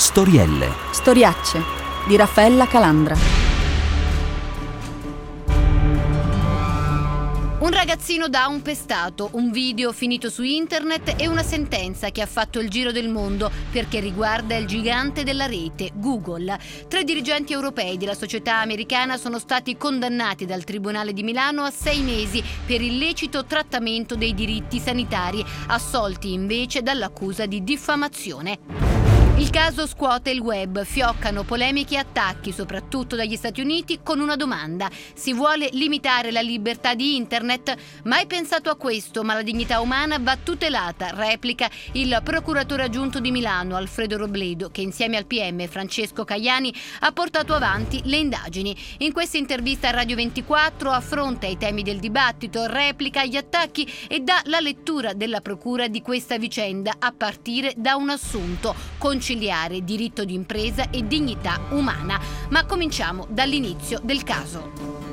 Storielle. Storiacce di Raffaella Calandra. Un ragazzino dà un pestato, un video finito su internet e una sentenza che ha fatto il giro del mondo perché riguarda il gigante della rete, Google. 3 dirigenti europei della società americana sono stati condannati dal Tribunale di Milano a 6 mesi per illecito trattamento dei diritti sanitari, assolti invece dall'accusa di diffamazione. Il caso scuote il web, fioccano polemiche e attacchi, soprattutto dagli Stati Uniti, con una domanda: si vuole limitare la libertà di internet? Mai pensato a questo, ma la dignità umana va tutelata, replica il procuratore aggiunto di Milano, Alfredo Robledo, che insieme al PM Francesco Caiani ha portato avanti le indagini. In questa intervista a Radio 24 affronta i temi del dibattito, replica gli attacchi e dà la lettura della procura di questa vicenda a partire da un assunto: conciliare diritto di impresa e dignità umana. Ma cominciamo dall'inizio del caso.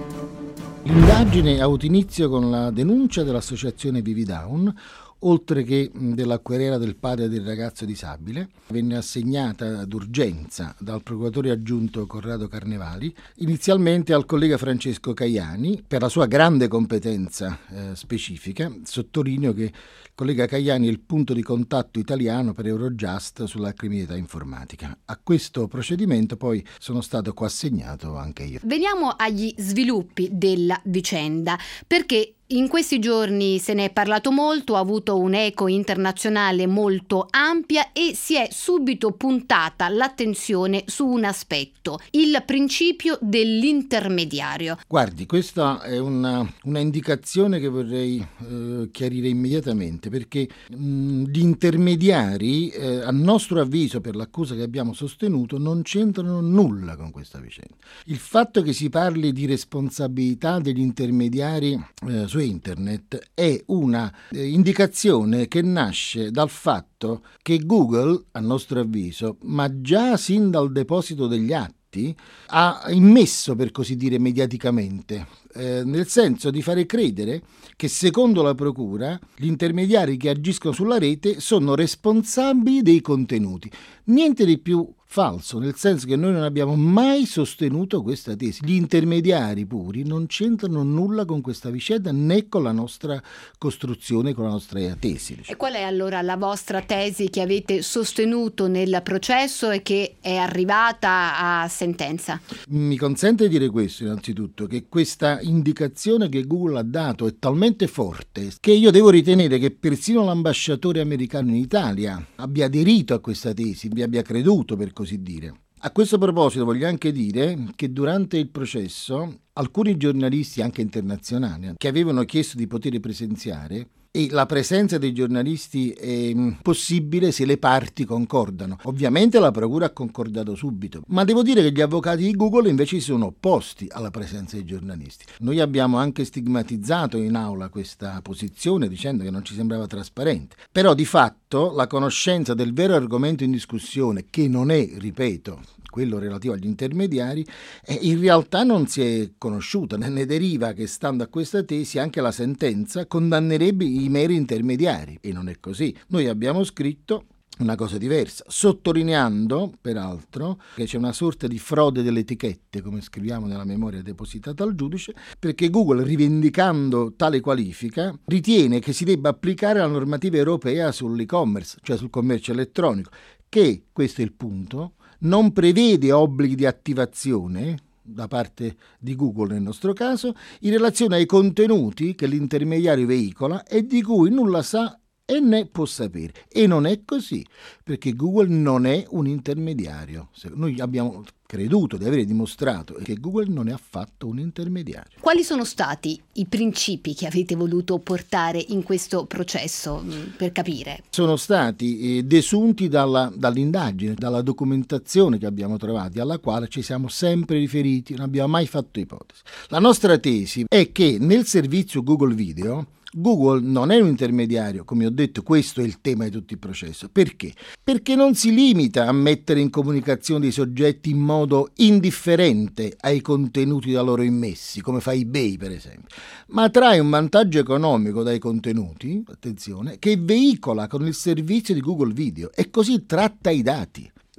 L'indagine ha avuto inizio con la denuncia dell'associazione Vivi Down, oltre che della querela del padre del ragazzo disabile. Venne assegnata d'urgenza dal procuratore aggiunto Corrado Carnevali, inizialmente al collega Francesco Caiani, per la sua grande competenza specifica. Sottolineo che il collega Caiani è il punto di contatto italiano per Eurojust sulla criminalità informatica. A questo procedimento poi sono stato coassegnato anche io. Veniamo agli sviluppi della vicenda, perché in questi giorni se ne è parlato molto, ha avuto un'eco internazionale molto ampia e si è subito puntata l'attenzione su un aspetto: il principio dell'intermediario. Guardi, questa è una indicazione che vorrei chiarire immediatamente, perché gli intermediari, a nostro avviso, per l'accusa che abbiamo sostenuto, non c'entrano nulla con questa vicenda. Il fatto che si parli di responsabilità degli intermediari su internet è una indicazione che nasce dal fatto che Google, a nostro avviso, ma già sin dal deposito degli atti, ha immesso, per così dire, mediaticamente, nel senso di fare credere che, secondo la procura, gli intermediari che agiscono sulla rete sono responsabili dei contenuti. Niente di più falso, nel senso che noi non abbiamo mai sostenuto questa tesi. Gli intermediari puri non c'entrano nulla con questa vicenda, né con la nostra costruzione, con la nostra tesi. E qual è allora la vostra tesi che avete sostenuto nel processo e che è arrivata a sentenza? Mi consente di dire questo, innanzitutto, che questa indicazione che Google ha dato è talmente forte che io devo ritenere che persino l'ambasciatore americano in Italia abbia aderito a questa tesi, vi abbia creduto, per così dire. A questo proposito voglio anche dire che durante il processo alcuni giornalisti, anche internazionali, che avevano chiesto di poter presenziare, e la presenza dei giornalisti è possibile se le parti concordano. Ovviamente la procura ha concordato subito, ma devo dire che gli avvocati di Google invece si sono opposti alla presenza dei giornalisti. Noi abbiamo anche stigmatizzato in aula questa posizione dicendo che non ci sembrava trasparente, però di fatto la conoscenza del vero argomento in discussione, che non è, ripeto, quello relativo agli intermediari, in realtà non si è conosciuta. Ne deriva che, stando a questa tesi, anche la sentenza condannerebbe i meri intermediari, e non è così. Noi abbiamo scritto una cosa diversa, sottolineando peraltro che c'è una sorta di frode delle etichette, come scriviamo nella memoria depositata al giudice, perché Google, rivendicando tale qualifica, ritiene che si debba applicare la normativa europea sull'e-commerce, cioè sul commercio elettronico, che, questo è il punto, non prevede obblighi di attivazione da parte di Google nel nostro caso in relazione ai contenuti che l'intermediario veicola e di cui nulla sa e ne può sapere. E non è così, perché Google non è un intermediario. Noi abbiamo creduto di avere dimostrato che Google non è affatto un intermediario. Quali sono stati i principi che avete voluto portare in questo processo, per capire? Sono stati desunti dall'indagine, dalla documentazione che abbiamo trovato, alla quale ci siamo sempre riferiti, non abbiamo mai fatto ipotesi. La nostra tesi è che nel servizio Google Video Google non è un intermediario, come ho detto, questo è il tema di tutto il processo. Perché? Perché non si limita a mettere in comunicazione dei soggetti in modo indifferente ai contenuti da loro immessi, come fa eBay per esempio, ma trae un vantaggio economico dai contenuti, attenzione, che veicola con il servizio di Google Video e così tratta i dati.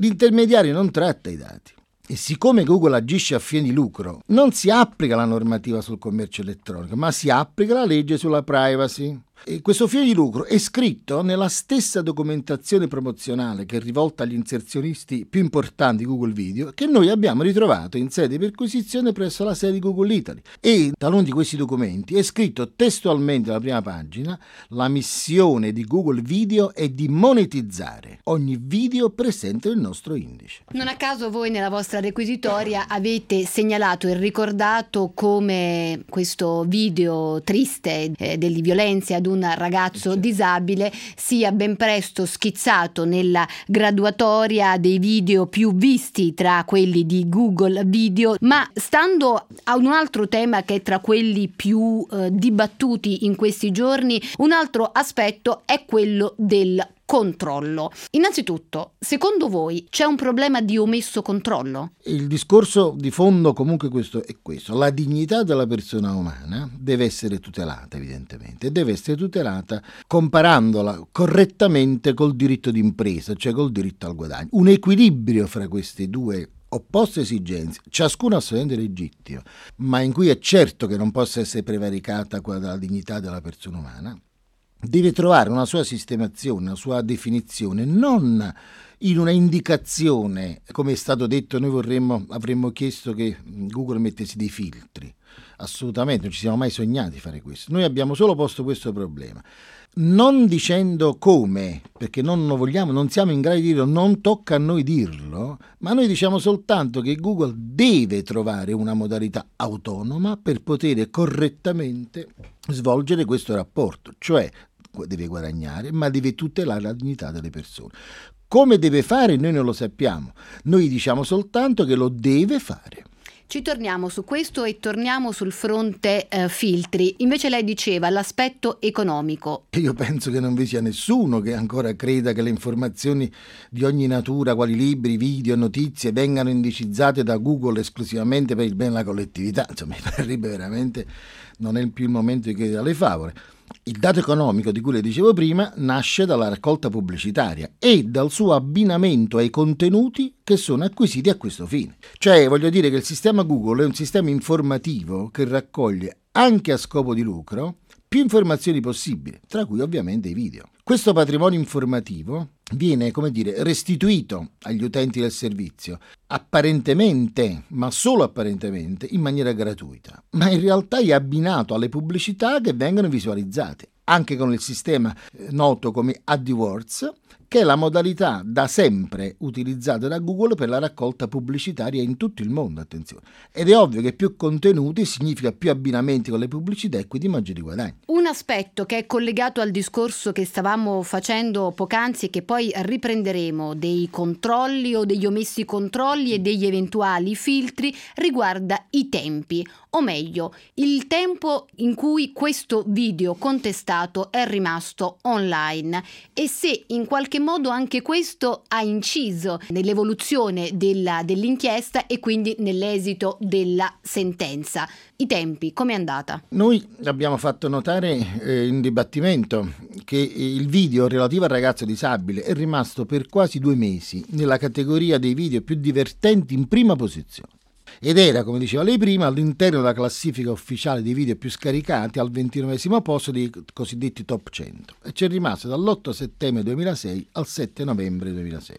L'intermediario non tratta i dati. E siccome Google agisce a fine di lucro, non si applica la normativa sul commercio elettronico, ma si applica la legge sulla privacy. E questo fine di lucro è scritto nella stessa documentazione promozionale che è rivolta agli inserzionisti più importanti di Google Video, che noi abbiamo ritrovato in sede di perquisizione presso la sede di Google Italy. E taluni di questi documenti è scritto testualmente alla prima pagina: la missione di Google Video è di monetizzare ogni video presente nel nostro indice. Non a caso voi nella vostra requisitoria avete segnalato e ricordato come questo video triste di violenza ad un ragazzo disabile sia ben presto schizzato nella graduatoria dei video più visti tra quelli di Google Video. Ma stando a un altro tema che è tra quelli più dibattuti in questi giorni, un altro aspetto è quello del controllo. Innanzitutto, secondo voi c'è un problema di omesso controllo? Il discorso di fondo comunque è questo: la dignità della persona umana deve essere tutelata, evidentemente, e deve essere tutelata comparandola correttamente col diritto d'impresa, cioè col diritto al guadagno. Un equilibrio fra queste due opposte esigenze, ciascuna assolutamente legittima, ma in cui è certo che non possa essere prevaricata quella della dignità della persona umana, deve trovare una sua sistemazione, una sua definizione, non in una indicazione. Come è stato detto, noi avremmo chiesto che Google mettesse dei filtri. Assolutamente, non ci siamo mai sognati di fare questo. Noi abbiamo solo posto questo problema, non dicendo come, perché non lo vogliamo, non siamo in grado di dirlo, non tocca a noi dirlo, ma noi diciamo soltanto che Google deve trovare una modalità autonoma per poter correttamente svolgere questo rapporto, cioè deve guadagnare, ma deve tutelare la dignità delle persone. Come deve fare noi non lo sappiamo, noi diciamo soltanto che lo deve fare. Ci torniamo su questo e torniamo sul fronte filtri. Invece lei diceva l'aspetto economico. Io penso che non vi sia nessuno che ancora creda che le informazioni di ogni natura, quali libri, video, notizie, vengano indicizzate da Google esclusivamente per il bene della collettività. Insomma, mi parrebbe veramente, non è più il momento di credere alle favole. Il dato economico di cui le dicevo prima nasce dalla raccolta pubblicitaria e dal suo abbinamento ai contenuti che sono acquisiti a questo fine. Cioè, voglio dire che il sistema Google è un sistema informativo che raccoglie, anche a scopo di lucro, più informazioni possibili, tra cui ovviamente i video. Questo patrimonio informativo viene, restituito agli utenti del servizio, apparentemente, ma solo apparentemente, in maniera gratuita, ma in realtà è abbinato alle pubblicità che vengono visualizzate, anche con il sistema noto come AdWords, che è la modalità da sempre utilizzata da Google per la raccolta pubblicitaria in tutto il mondo, attenzione. Ed è ovvio che più contenuti significa più abbinamenti con le pubblicità e quindi maggiori guadagni. Un aspetto che è collegato al discorso che stavamo facendo poc'anzi e che poi riprenderemo, dei controlli o degli omessi controlli e degli eventuali filtri, riguarda i tempi, o meglio, il tempo in cui questo video contestato è rimasto online e se in qualche modo anche questo ha inciso nell'evoluzione dell'inchiesta e quindi nell'esito della sentenza. I tempi, com'è andata? Noi abbiamo fatto notare in dibattimento che il video relativo al ragazzo disabile è rimasto per quasi 2 mesi nella categoria dei video più divertenti in prima posizione. Ed era, come diceva lei prima, all'interno della classifica ufficiale dei video più scaricati al 29° posto dei cosiddetti top 100 e c'è rimasto dall'8 settembre 2006 al 7 novembre 2006.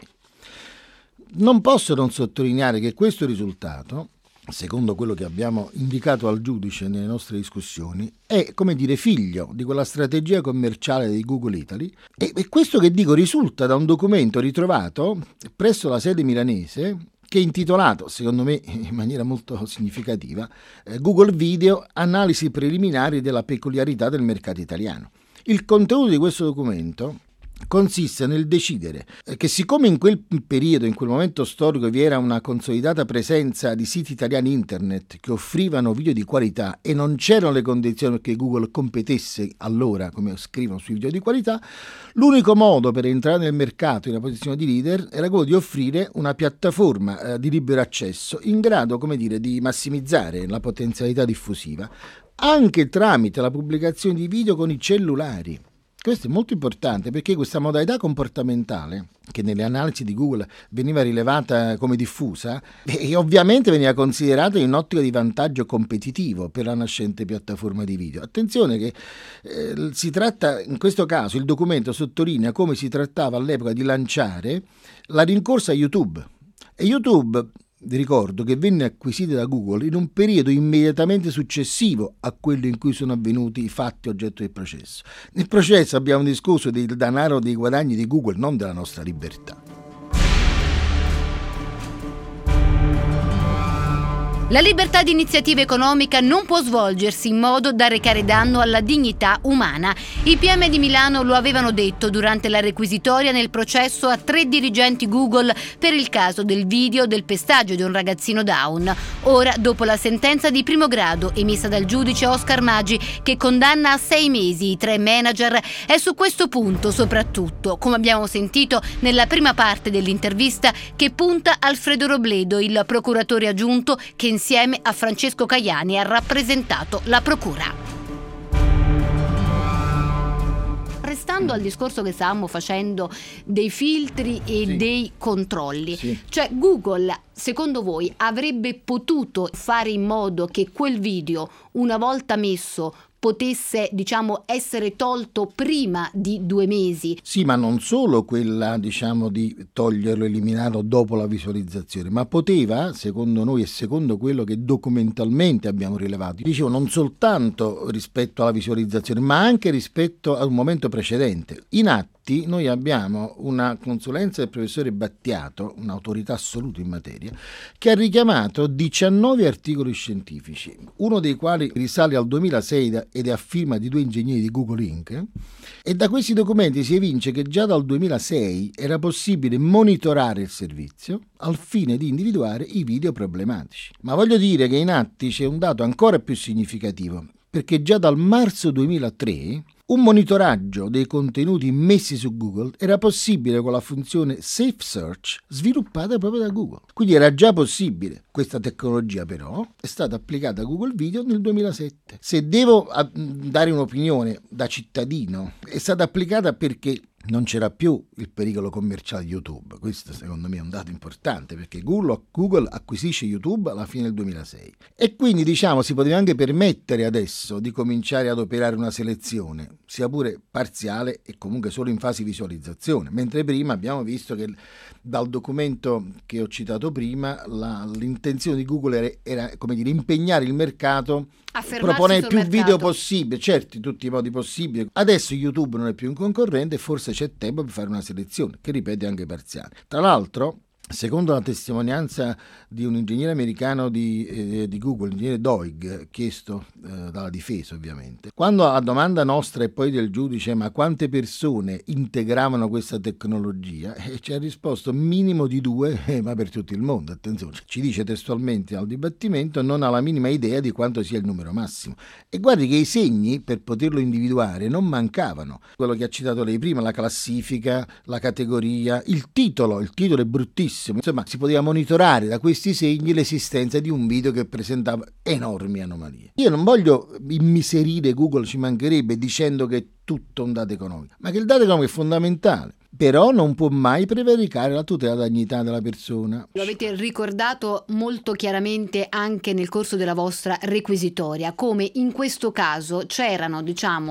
Non posso non sottolineare che questo risultato, secondo quello che abbiamo indicato al giudice nelle nostre discussioni, è, figlio di quella strategia commerciale di Google Italy e questo che dico risulta da un documento ritrovato presso la sede milanese che è intitolato, secondo me in maniera molto significativa, Google Video, analisi preliminari della peculiarità del mercato italiano. Il contenuto di questo documento consiste nel decidere che siccome in quel periodo, in quel momento storico, vi era una consolidata presenza di siti italiani internet che offrivano video di qualità e non c'erano le condizioni perché Google competesse allora, come scrivono, sui video di qualità, l'unico modo per entrare nel mercato in una posizione di leader era quello di offrire una piattaforma di libero accesso in grado, di massimizzare la potenzialità diffusiva anche tramite la pubblicazione di video con i cellulari. Questo è molto importante perché questa modalità comportamentale che nelle analisi di Google veniva rilevata come diffusa e ovviamente veniva considerata in un'ottica di vantaggio competitivo per la nascente piattaforma di video. Attenzione che si tratta, in questo caso il documento sottolinea come si trattava all'epoca di lanciare la rincorsa a YouTube. E YouTube, vi ricordo, che venne acquisita da Google in un periodo immediatamente successivo a quello in cui sono avvenuti i fatti oggetto del processo. Nel processo abbiamo discusso del denaro, dei guadagni di Google, non della nostra libertà. La libertà di iniziativa economica non può svolgersi in modo da recare danno alla dignità umana. I PM di Milano lo avevano detto durante la requisitoria nel processo a 3 dirigenti Google per il caso del video del pestaggio di un ragazzino Down. Ora, dopo la sentenza di primo grado emessa dal giudice Oscar Maggi, che condanna a 6 mesi i 3 manager, è su questo punto soprattutto, come abbiamo sentito nella prima parte dell'intervista, che punta Alfredo Robledo, il procuratore aggiunto che insieme a Francesco Caiani ha rappresentato la procura. Restando al discorso che stavamo facendo dei filtri e dei controlli, cioè Google, secondo voi, avrebbe potuto fare in modo che quel video, una volta messo, potesse, essere tolto prima di 2 mesi? Sì, ma non solo quella, di toglierlo, eliminarlo dopo la visualizzazione, ma poteva, secondo noi e secondo quello che documentalmente abbiamo rilevato, dicevo, non soltanto rispetto alla visualizzazione, ma anche rispetto a un momento precedente. In atti noi abbiamo una consulenza del professore Battiato, un'autorità assoluta in materia, che ha richiamato 19 articoli scientifici, uno dei quali risale al 2006 ed è a firma di 2 ingegneri di Google Inc. E da questi documenti si evince che già dal 2006 era possibile monitorare il servizio al fine di individuare i video problematici. Ma voglio dire che in atti c'è un dato ancora più significativo, perché già dal marzo 2003 un monitoraggio dei contenuti messi su Google era possibile con la funzione Safe Search sviluppata proprio da Google. Quindi era già possibile. Questa tecnologia però è stata applicata a Google Video nel 2007. Se devo dare un'opinione da cittadino, è stata applicata perché non c'era più il pericolo commerciale di YouTube. Questo secondo me è un dato importante, perché Google acquisisce YouTube alla fine del 2006 e quindi si poteva anche permettere adesso di cominciare ad operare una selezione, sia pure parziale e comunque solo in fase di visualizzazione, mentre prima abbiamo visto che dal documento che ho citato prima l'intenzione di Google era impegnare il mercato a proponere più video possibile, certo, in tutti i modi possibili. Adesso YouTube non è più un concorrente e forse c'è tempo per fare una selezione, che ripeto è anche parziale. Tra l'altro, secondo la testimonianza di un ingegnere americano di Google, l'ingegnere Doig, chiesto dalla difesa ovviamente, quando a domanda nostra e poi del giudice ma quante persone integravano questa tecnologia, ci ha risposto minimo di 2, ma per tutto il mondo. Attenzione, ci dice testualmente al dibattimento, non ha la minima idea di quanto sia il numero massimo. E guardi che i segni per poterlo individuare non mancavano. Quello che ha citato lei prima, la classifica, la categoria, il titolo è bruttissimo. Insomma, si poteva monitorare da questi segni l'esistenza di un video che presentava enormi anomalie. Io non voglio immiserire Google, ci mancherebbe, dicendo che è tutto un dato economico, ma che il dato economico è fondamentale. Però non può mai prevaricare la tutela della dignità della persona. Lo avete ricordato molto chiaramente anche nel corso della vostra requisitoria, come in questo caso c'erano,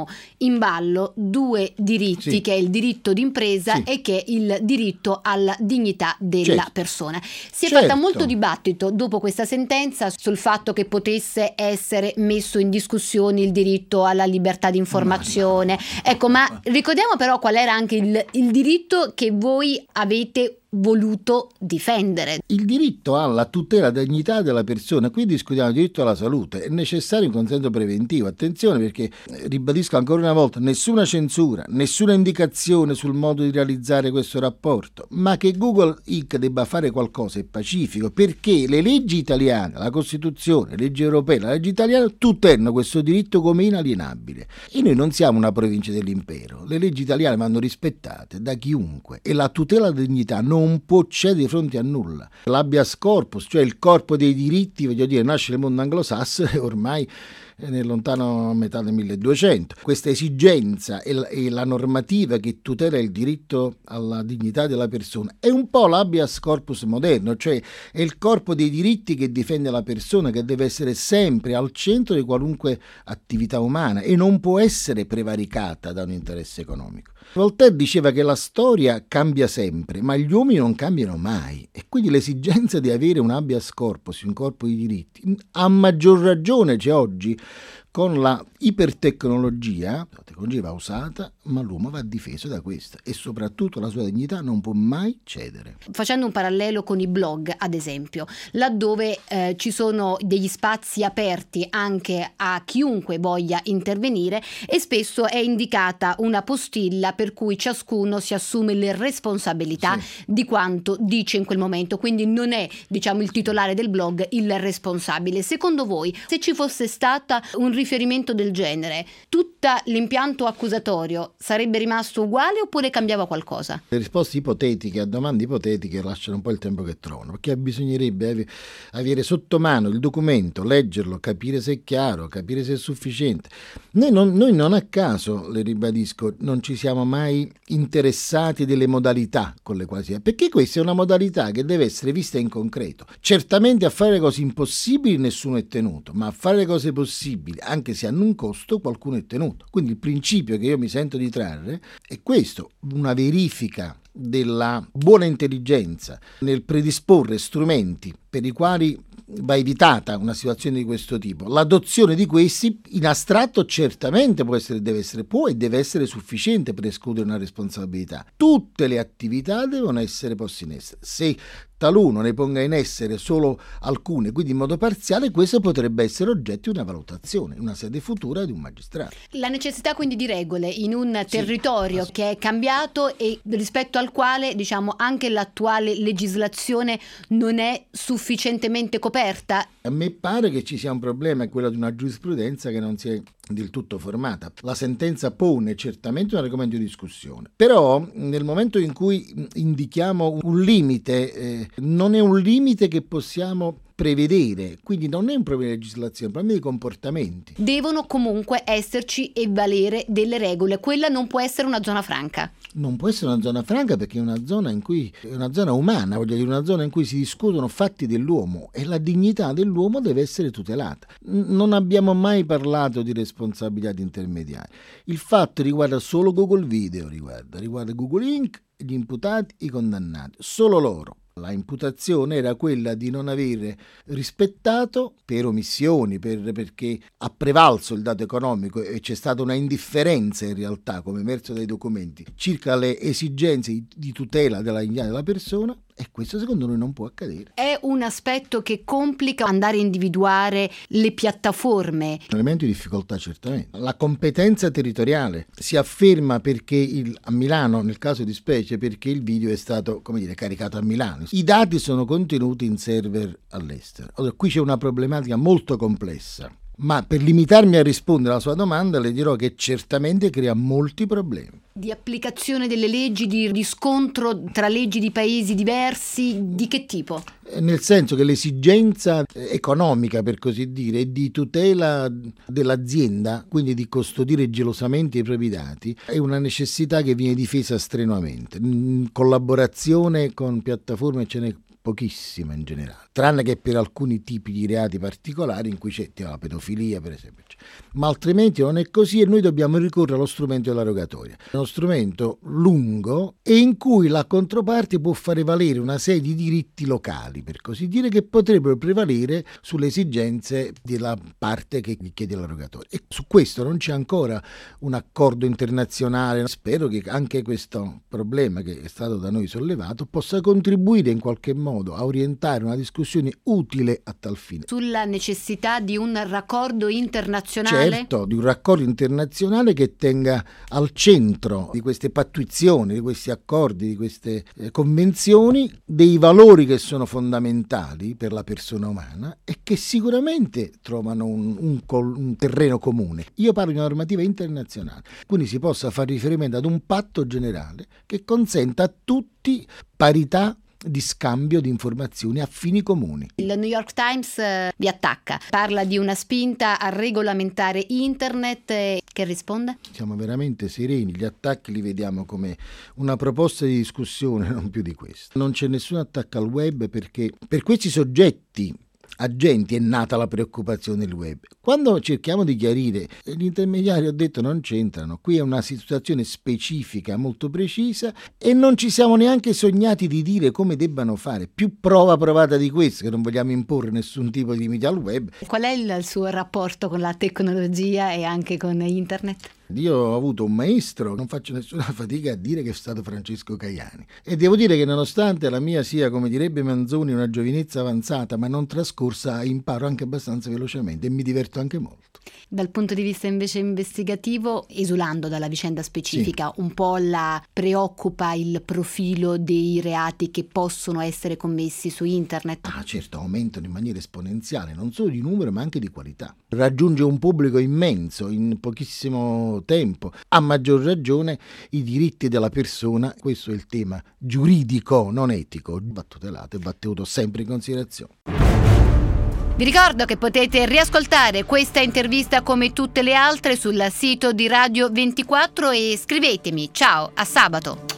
in ballo 2 diritti, che è il diritto d'impresa e che è il diritto alla dignità della persona. Si è fatta molto dibattito dopo questa sentenza sul fatto che potesse essere messo in discussione il diritto alla libertà di informazione. Ecco, ma ricordiamo però qual era anche il diritto che voi avete voluto difendere. Il diritto alla tutela della dignità della persona, qui discutiamo il diritto alla salute, è necessario un consenso preventivo. Attenzione, perché ribadisco ancora una volta, nessuna censura, nessuna indicazione sul modo di realizzare questo rapporto, ma che Google Inc. debba fare qualcosa è pacifico, perché le leggi italiane, la Costituzione, le leggi europee, la legge italiana tutelano questo diritto come inalienabile e noi non siamo una provincia dell'impero. Le leggi italiane vanno rispettate da chiunque e la tutela della dignità non non può cedere di fronte a nulla. L'habeas corpus, cioè il corpo dei diritti, voglio dire, nasce nel mondo anglosassone e ormai nel lontano metà del 1200. Questa esigenza e la normativa che tutela il diritto alla dignità della persona è un po' l'habeas corpus moderno, cioè è il corpo dei diritti che difende la persona, che deve essere sempre al centro di qualunque attività umana e non può essere prevaricata da un interesse economico. Voltaire diceva che la storia cambia sempre, ma gli uomini non cambiano mai, e quindi l'esigenza di avere un habeas corpus, un corpo di diritti, a maggior ragione c'è oggi con la ipertecnologia. La tecnologia va usata, ma l'uomo va difeso da questa e soprattutto la sua dignità non può mai cedere. Facendo un parallelo con i blog, ad esempio, laddove ci sono degli spazi aperti anche a chiunque voglia intervenire e spesso è indicata una postilla per cui ciascuno si assume le responsabilità di quanto dice in quel momento, quindi non è, diciamo, il titolare del blog il responsabile. Secondo voi, se ci fosse stata un riferimento del genere, tutto l'impianto accusatorio sarebbe rimasto uguale oppure cambiava qualcosa? Le risposte ipotetiche a domande ipotetiche lasciano un po' il tempo che trovano, perché bisognerebbe avere sotto mano il documento, leggerlo, capire se è chiaro, capire se è sufficiente. Noi non a caso, le ribadisco, non ci siamo mai interessati delle modalità con le quali si è, perché questa è una modalità che deve essere vista in concreto. Certamente a fare cose impossibili nessuno è tenuto, ma a fare cose possibili, anche se hanno un costo, qualcuno è tenuto. Quindi il principio che io mi sento di trarre è questo: una verifica della buona intelligenza nel predisporre strumenti per i quali va evitata una situazione di questo tipo. L'adozione di questi in astratto certamente può e deve essere sufficiente per escludere una responsabilità. Tutte le attività devono essere poste in essere. Se taluno ne ponga in essere solo alcune, quindi in modo parziale, questo potrebbe essere oggetto di una valutazione in una sede futura di un magistrato. La necessità quindi di regole in un territorio che è cambiato e rispetto al quale, diciamo, anche l'attuale legislazione non è sufficientemente coperta. A me pare che ci sia un problema, è quello di una giurisprudenza che non si è del tutto formata. La sentenza pone certamente un argomento di discussione, però nel momento in cui indichiamo un limite, non è un limite che possiamo prevedere, quindi non è un problema di legislazione, è un problema di comportamenti. Devono comunque esserci e valere delle regole, quella non può essere una zona franca. Non può essere una zona franca perché è una zona in cui è una zona umana, voglio dire, una zona in cui si discutono fatti dell'uomo e la dignità dell'uomo deve essere tutelata. Non abbiamo mai parlato di responsabilità di intermediari. Il fatto riguarda solo Google Video, riguarda Google Inc., gli imputati, i condannati, solo loro. La imputazione era quella di non avere rispettato per omissioni, perché ha prevalso il dato economico e c'è stata una indifferenza in realtà, come emerso dai documenti, circa le esigenze di tutela della dignità della persona. E questo secondo noi non può accadere. È un aspetto che complica andare a individuare le piattaforme. Un elemento di difficoltà certamente. La competenza territoriale si afferma perché a Milano, nel caso di specie, perché il video è stato, caricato a Milano. I dati sono contenuti in server all'estero. Allora, qui c'è una problematica molto complessa. Ma per limitarmi a rispondere alla sua domanda le dirò che certamente crea molti problemi. Di applicazione delle leggi, di scontro tra leggi di paesi diversi, di che tipo? Nel senso che l'esigenza economica, per così dire, di tutela dell'azienda, quindi di custodire gelosamente i propri dati, è una necessità che viene difesa strenuamente. In collaborazione con piattaforme ce n'è pochissima in generale, tranne che per alcuni tipi di reati particolari in cui c'è la pedofilia, per esempio. Ma altrimenti non è così e noi dobbiamo ricorrere allo strumento della rogatoria. È uno strumento lungo e in cui la controparte può fare valere una serie di diritti locali, per così dire, che potrebbero prevalere sulle esigenze della parte che chiede la rogatoria. E su questo non c'è ancora un accordo internazionale. Spero che anche questo problema che è stato da noi sollevato possa contribuire in qualche modo modo a orientare una discussione utile a tal fine. Sulla necessità di un raccordo internazionale? Certo, di un raccordo internazionale che tenga al centro di queste pattuizioni, di questi accordi, di queste convenzioni, dei valori che sono fondamentali per la persona umana e che sicuramente trovano un terreno comune. Io parlo di una normativa internazionale, quindi si possa fare riferimento ad un patto generale che consenta a tutti parità di scambio di informazioni a fini comuni. Il New York Times vi attacca, parla di una spinta a regolamentare internet. Che risponde? Siamo veramente sereni, gli attacchi li vediamo come una proposta di discussione, non più di questo. Non c'è nessun attacco al web perché per questi soggetti agenti è nata la preoccupazione del web. Quando cerchiamo di chiarire, gli intermediari, ho detto, non c'entrano. Qui è una situazione specifica, molto precisa e non ci siamo neanche sognati di dire come debbano fare. Più prova provata di questo, che non vogliamo imporre nessun tipo di limite al web. Qual è il suo rapporto con la tecnologia e anche con internet? Io ho avuto un maestro, non faccio nessuna fatica a dire che è stato Francesco Caiani, e devo dire che nonostante la mia sia, come direbbe Manzoni, una giovinezza avanzata ma non trascorsa, imparo anche abbastanza velocemente e mi diverto anche molto. Dal punto di vista invece investigativo, esulando dalla vicenda specifica, un po' la preoccupa il profilo dei reati che possono essere commessi su internet? Certo, aumentano in maniera esponenziale, non solo di numero ma anche di qualità. Raggiunge un pubblico immenso in pochissimo tempo. A maggior ragione i diritti della persona, questo è il tema giuridico, non etico, va tutelato e va tenuto sempre in considerazione. Vi ricordo che potete riascoltare questa intervista come tutte le altre sul sito di Radio 24 e scrivetemi. Ciao, a sabato!